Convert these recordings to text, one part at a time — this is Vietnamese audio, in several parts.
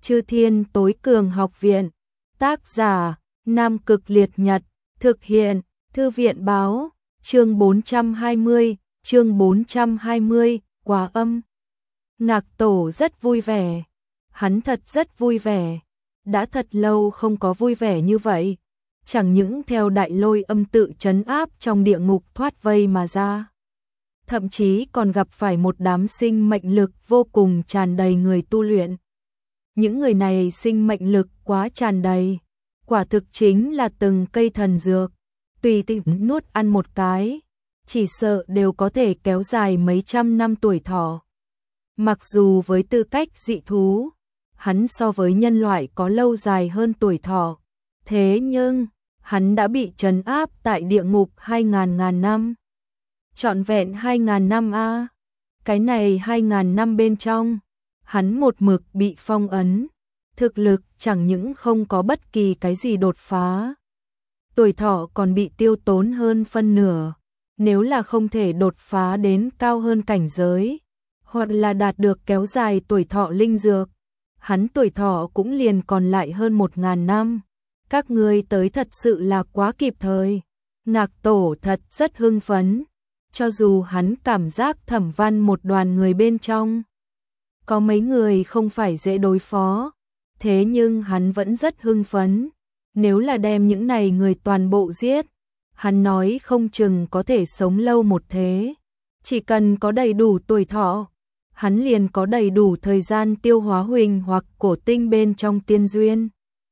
Chư Thiên Tối Cường Học Viện. Tác giả: Nam Cực Liệt Nhật. Thực hiện: Thư viện báo. Chương 420, Quá âm. Ngạc Tổ rất vui vẻ. Hắn thật rất vui vẻ. Đã thật lâu không có vui vẻ như vậy. Chẳng những theo Đại Lôi Âm tự trấn áp trong địa ngục thoát vây mà ra, thậm chí còn gặp phải một đám sinh mệnh lực vô cùng tràn đầy người tu luyện. Những người này sinh mệnh lực quá tràn đầy, quả thực chính là từng cây thần dược, tùy tiện nuốt ăn một cái, chỉ sợ đều có thể kéo dài mấy trăm năm tuổi thọ. Mặc dù với tư cách dị thú, hắn so với nhân loại có lâu dài hơn tuổi thọ, thế nhưng hắn đã bị trấn áp tại địa ngục 2.000 năm. Trọn vẹn 2.000 năm a. Cái này 2.000 năm bên trong, hắn một mực bị phong ấn, thực lực chẳng những không có bất kỳ cái gì đột phá, tuổi thọ còn bị tiêu tốn hơn phân nửa. Nếu là không thể đột phá đến cao hơn cảnh giới, hoặc là đạt được kéo dài tuổi thọ linh dược, hắn tuổi thọ cũng liền còn lại hơn 1.000 năm. Các ngươi tới thật sự là quá kịp thời. Ngạc Tổ thật rất hưng phấn, cho dù hắn cảm giác Thẩm Văn một đoàn người bên trong có mấy người không phải dễ đối phó, thế nhưng hắn vẫn rất hưng phấn. Nếu là đem những này người toàn bộ giết, hắn nói không chừng có thể sống lâu một thế. Chỉ cần có đầy đủ tuổi thọ, hắn liền có đầy đủ thời gian tiêu hóa huỳnh hoặc cổ tinh bên trong tiên duyên.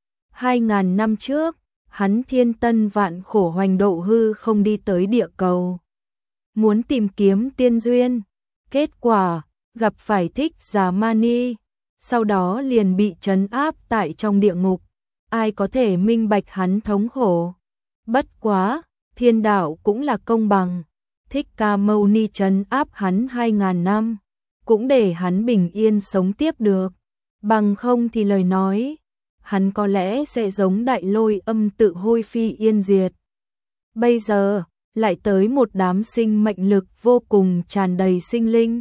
2.000 năm trước, hắn thiên tân vạn khổ hoành độ hư không đi tới địa cầu, muốn tìm kiếm tiên duyên. Kết quả, gặp phải Thích Giả Mani, sau đó liền bị trấn áp tại trong địa ngục. Ai có thể minh bạch hắn thống khổ? Bất quá, thiên đạo cũng là công bằng. Thích Ca Mâu Ni trấn áp hắn 2.000 năm, cũng để hắn bình yên sống tiếp được. Bằng không thì lời nói, hắn có lẽ sẽ giống Đại Lôi Âm tự hôi phi yên diệt. Bây giờ, lại tới một đám sinh mệnh lực vô cùng tràn đầy sinh linh.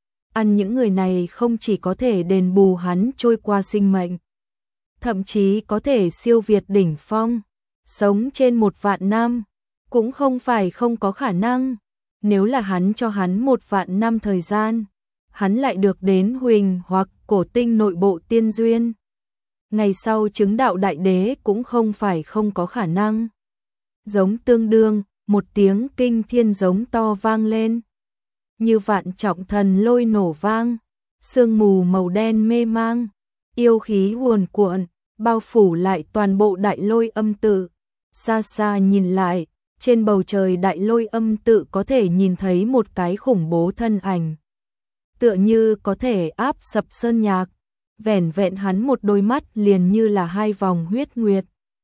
Ăn những người này không chỉ có thể đền bù hắn trôi qua sinh mệnh, thậm chí có thể siêu việt đỉnh phong, sống trên 1.000 năm, cũng không phải không có khả năng. Nếu là hắn cho hắn 1.000 năm thời gian, hắn lại được đến huỳnh hoặc cổ tinh nội bộ tiên duyên. Ngày sau chứng đạo đại đế cũng không phải không có khả năng. Giống tương đương, một tiếng kinh thiên giống to vang lên. Như vạn trọng thần lôi nổ vang, sương mù màu đen mê mang, yêu khí cuồn cuộn, bao phủ lại toàn bộ Đại Lôi Âm tự. Xa xa nhìn lại, trên bầu trời Đại Lôi Âm tự có thể nhìn thấy một cái khủng bố thân ảnh, tựa như có thể áp sập sơn nhạc. Vẻn vẹn hắn một đôi mắt liền như là 2 vòng huyết nguyệt.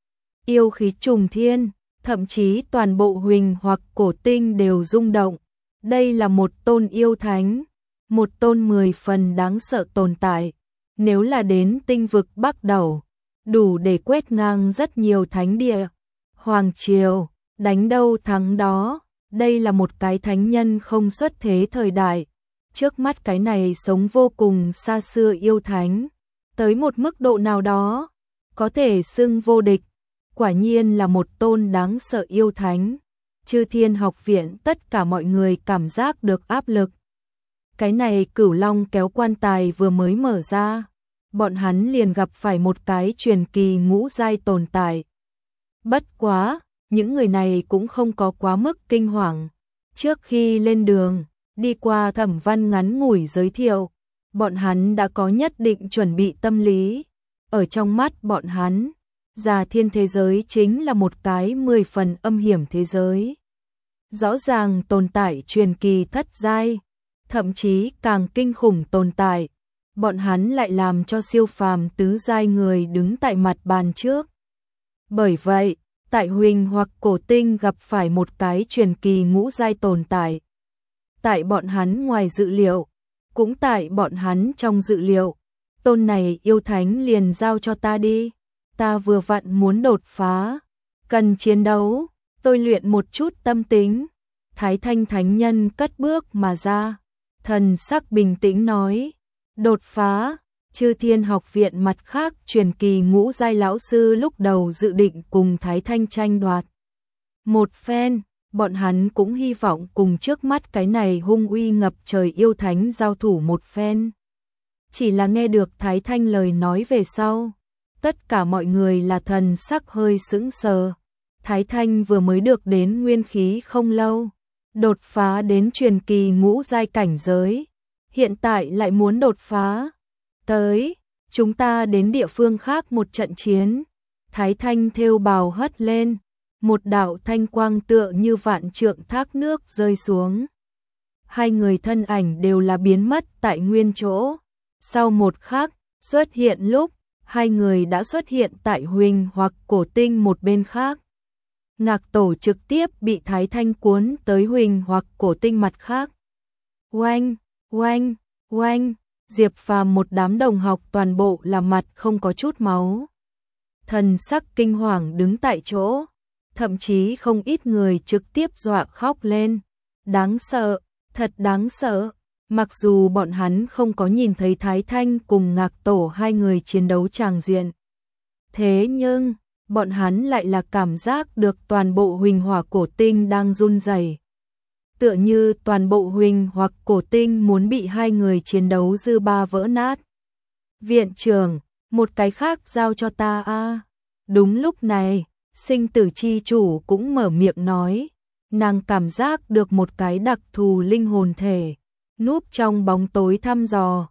Yêu khí trùng thiên, thậm chí toàn bộ huỳnh hoặc cổ tinh đều rung động. Đây là một tôn yêu thánh, một tôn 10 phần đáng sợ tồn tại. Nếu là đến tinh vực Bắc Đầu, đủ để quét ngang rất nhiều thánh địa. Hoàng triều, đánh đâu thắng đó. Đây là một cái thánh nhân không xuất thế thời đại. Trước mắt cái này sống vô cùng xa xưa yêu thánh, tới một mức độ nào đó, có thể xưng vô địch. Quả nhiên là một tôn đáng sợ yêu thánh. Chư Thiên Học Viện tất cả mọi người cảm giác được áp lực. Cái này Cửu Long kéo quan tài vừa mới mở ra, bọn hắn liền gặp phải một cái truyền kỳ ngũ giai tồn tại. Bất quá, những người này cũng không có quá mức kinh hoàng. Trước khi lên đường, đi qua Thẩm Văn ngắn ngủi giới thiệu, bọn hắn đã có nhất định chuẩn bị tâm lý. Ở trong mắt bọn hắn, Già Thiên thế giới chính là một cái 10 phần âm hiểm thế giới. Rõ ràng tồn tại truyền kỳ thất giai, thậm chí càng kinh khủng tồn tại, bọn hắn lại làm cho siêu phàm tứ giai người đứng tại mặt bàn trước. Bởi vậy, tại huỳnh hoặc cổ tinh gặp phải một cái truyền kỳ ngũ giai tồn tại. Tại bọn hắn ngoài dự liệu, cũng tại bọn hắn trong dự liệu, tôn này yêu thánh liền giao cho ta đi. Ta vừa vặn muốn đột phá, cần chiến đấu, tôi luyện một chút tâm tính. Thái Thanh Thánh Nhân cất bước mà ra, thần sắc bình tĩnh nói, đột phá, Chư Thiên Học viện mặt khác truyền kỳ ngũ giai lão sư lúc đầu dự định cùng Thái Thanh tranh đoạt một phen, bọn hắn cũng hy vọng cùng trước mắt cái này hung uy ngập trời yêu thánh giao thủ một phen. Chỉ là nghe được Thái Thanh lời nói về sau, tất cả mọi người là thần sắc hơi sững sờ. Thái Thanh vừa mới được đến nguyên khí không lâu, đột phá đến truyền kỳ ngũ giai cảnh giới, hiện tại lại muốn đột phá. Tới, chúng ta đến địa phương khác một trận chiến. Thái Thanh thêu bào hất lên, một đạo thanh quang tựa như vạn trượng thác nước rơi xuống. Hai người thân ảnh đều là biến mất tại nguyên chỗ. Sau một khắc, xuất hiện lúc, hai người đã xuất hiện tại Huỳnh hoặc cổ tinh một bên khác. Ngạc Tổ trực tiếp bị Thái Thanh cuốn tới Huỳnh hoặc cổ tinh mặt khác. Oanh, oanh, oanh, Diệp Phàm một đám đồng học toàn bộ là mặt không có chút máu. Thần sắc kinh hoàng đứng tại chỗ, thậm chí không ít người trực tiếp dọa khóc lên. Đáng sợ, thật đáng sợ. Mặc dù bọn hắn không có nhìn thấy Thái Thanh cùng Ngạc Tổ hai người chiến đấu tràng diện, thế nhưng bọn hắn lại là cảm giác được toàn bộ Huỳnh Hỏa cổ tinh đang run rẩy. Tựa như toàn bộ Huỳnh hoặc cổ tinh muốn bị hai người chiến đấu dư ba vỡ nát. Viện trưởng, một cái khác giao cho ta a. Đúng lúc này, Sinh Tử chi chủ cũng mở miệng nói, nàng cảm giác được một cái đặc thù linh hồn thể núp trong bóng tối thăm dò.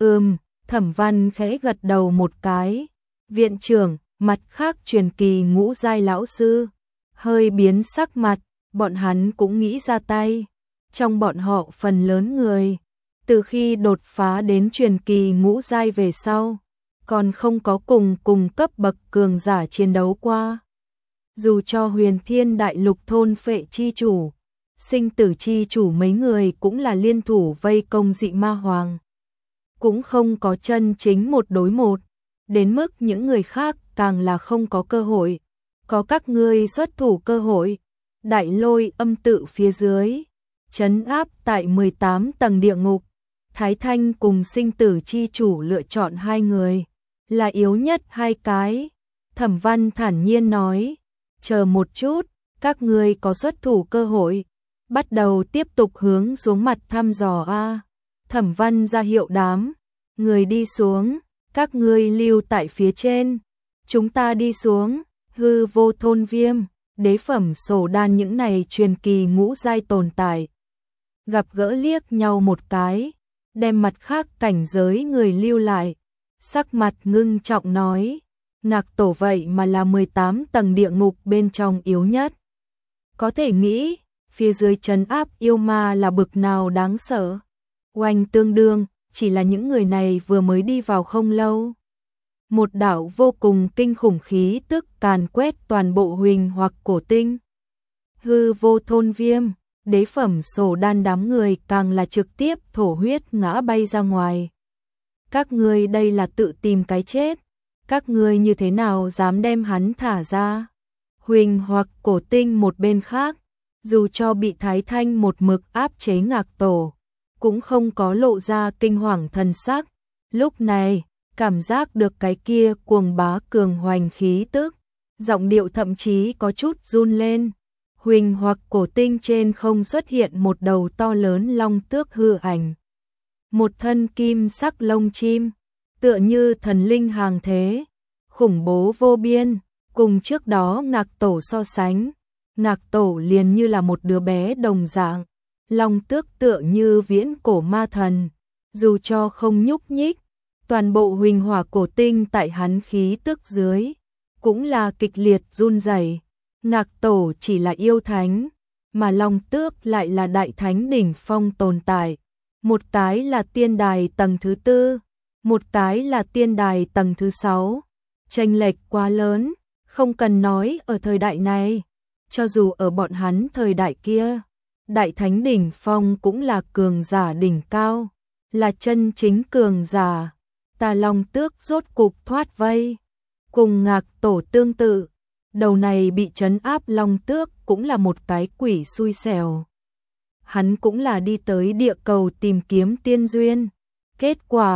Thẩm Văn khẽ gật đầu một cái. Viện trưởng, mặt khác truyền kỳ ngũ giai lão sư hơi biến sắc mặt, bọn hắn cũng nghĩ ra tay. Trong bọn họ phần lớn người, từ khi đột phá đến truyền kỳ ngũ giai về sau, còn không có cùng cấp bậc cường giả chiến đấu qua. Dù cho Huyền Thiên Đại Lục thôn phệ chi chủ, Sinh Tử chi chủ mấy người cũng là liên thủ vây công dị ma hoàng, cũng không có chân chính một đối một, đến mức những người khác càng là không có cơ hội. Có các ngươi xuất thủ cơ hội. Đại Lôi âm tự phía dưới, trấn áp tại 18 tầng địa ngục. Thái Thanh cùng Sinh Tử chi chủ lựa chọn hai người, là yếu nhất hai cái. Thẩm Văn thản nhiên nói, chờ một chút, các ngươi có xuất thủ cơ hội, bắt đầu tiếp tục hướng xuống mặt thăm dò a. Thẩm Văn ra hiệu đám người đi xuống, các ngươi lưu tại phía trên, chúng ta đi xuống. Hư Vô Thôn Viêm, Đế Phẩm Sổ Đan những này truyền kỳ ngũ giai tồn tại, gặp gỡ liếc nhau một cái, đem mặt khác cảnh giới người lưu lại, sắc mặt ngưng trọng nói, Ngạc Tổ vậy mà là 18 tầng địa ngục bên trong yếu nhất. Có thể nghĩ, phía dưới trấn áp yêu ma là bực nào đáng sợ. Oanh tương đương, chỉ là những người này vừa mới đi vào không lâu. Một đạo vô cùng kinh khủng khí tức càn quét toàn bộ Huỳnh hoặc cổ tinh. Hư Vô Thôn Viêm, Đế Phẩm Sổ Đan đám người càng là trực tiếp thổ huyết ngã bay ra ngoài. Các ngươi đây là tự tìm cái chết. Các ngươi như thế nào dám đem hắn thả ra? Huỳnh hoặc cổ tinh một bên khác, dù cho bị Thái Thanh một mực áp chế Ngạc Tổ, cũng không có lộ ra kinh hoàng thần sắc. Lúc này, cảm giác được cái kia cuồng bá cường hoành khí tức, giọng điệu thậm chí có chút run lên. Huỳnh hoặc cổ tinh trên không xuất hiện một đầu to lớn long tước hư ảnh. Một thân kim sắc lông chim, tựa như thần linh hàng thế, khủng bố vô biên, cùng trước đó Ngạc Tổ so sánh. Ngạc Tổ liền như là một đứa bé đồng dạng, long tước tựa như viễn cổ ma thần, dù cho không nhúc nhích, toàn bộ Huỳnh Hỏa cổ tinh tại hắn khí tức dưới, cũng là kịch liệt run rẩy. Ngạc Tổ chỉ là yêu thánh, mà long tước lại là đại thánh đỉnh phong tồn tại. Một cái là tiên đài tầng thứ 4, một cái là tiên đài tầng thứ 6. Chênh lệch quá lớn, không cần nói ở thời đại này, cho dù ở bọn hắn thời đại kia, đại thánh đỉnh phong cũng là cường giả đỉnh cao, là chân chính cường giả. Tà Long Tước rốt cục thoát vây, cùng Ngạc Tổ tương tự, đầu này bị trấn áp Long Tước cũng là một cái quỷ xui xẻo. Hắn cũng là đi tới địa cầu tìm kiếm tiên duyên, kết quả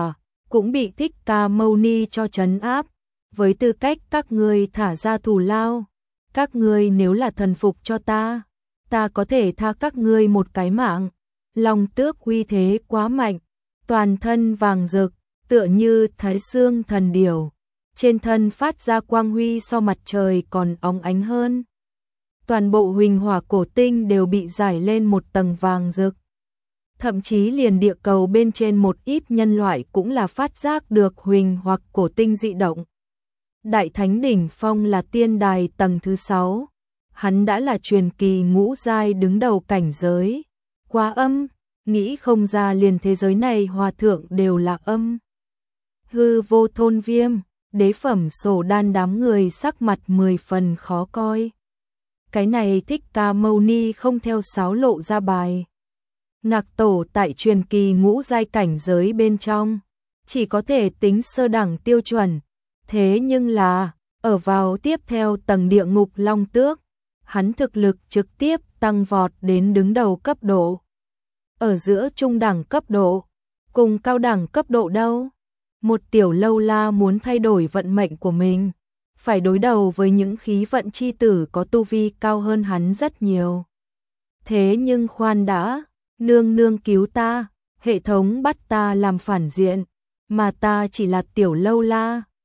cũng bị Thích Ca Mâu Ni cho trấn áp, với tư cách các ngươi thả ra thù lao, các ngươi nếu là thần phục cho ta, ta có thể tha các ngươi một cái mạng. Long Tước uy thế quá mạnh, toàn thân vàng rực, tựa như Thái Dương thần điểu, trên thân phát ra quang huy so mặt trời còn óng ánh hơn. Toàn bộ huỳnh hỏa cổ tinh đều bị rải lên một tầng vàng rực. Thậm chí liền địa cầu bên trên một ít nhân loại cũng là phát giác được huỳnh hoặc cổ tinh dị động. Đại Thánh đỉnh phong là tiên đài tầng thứ 6, hắn đã là truyền kỳ ngũ giai đứng đầu cảnh giới. Quá âm, nghĩ không ra liền thế giới này hòa thượng đều là âm. Hư Vô Thôn Viêm, đế phẩm Sổ Đan đám người sắc mặt 10 phần khó coi. Cái này Thích Ca Mâu Ni không theo sáo lộ ra bài. Ngạc Tổ tại truyền kỳ ngũ giai cảnh giới bên trong, chỉ có thể tính sơ đẳng tiêu chuẩn. Thế nhưng là, ở vào tiếp theo tầng địa ngục Long Tước, hắn thực lực trực tiếp tăng vọt đến đứng đầu cấp độ. Ở giữa trung đẳng cấp độ, cùng cao đẳng cấp độ đâu? Một tiểu lâu la muốn thay đổi vận mệnh của mình, phải đối đầu với những khí vận chi tử có tu vi cao hơn hắn rất nhiều. Thế nhưng khoan đã, nương nương cứu ta, hệ thống bắt ta làm phản diện, mà ta chỉ là tiểu lâu la,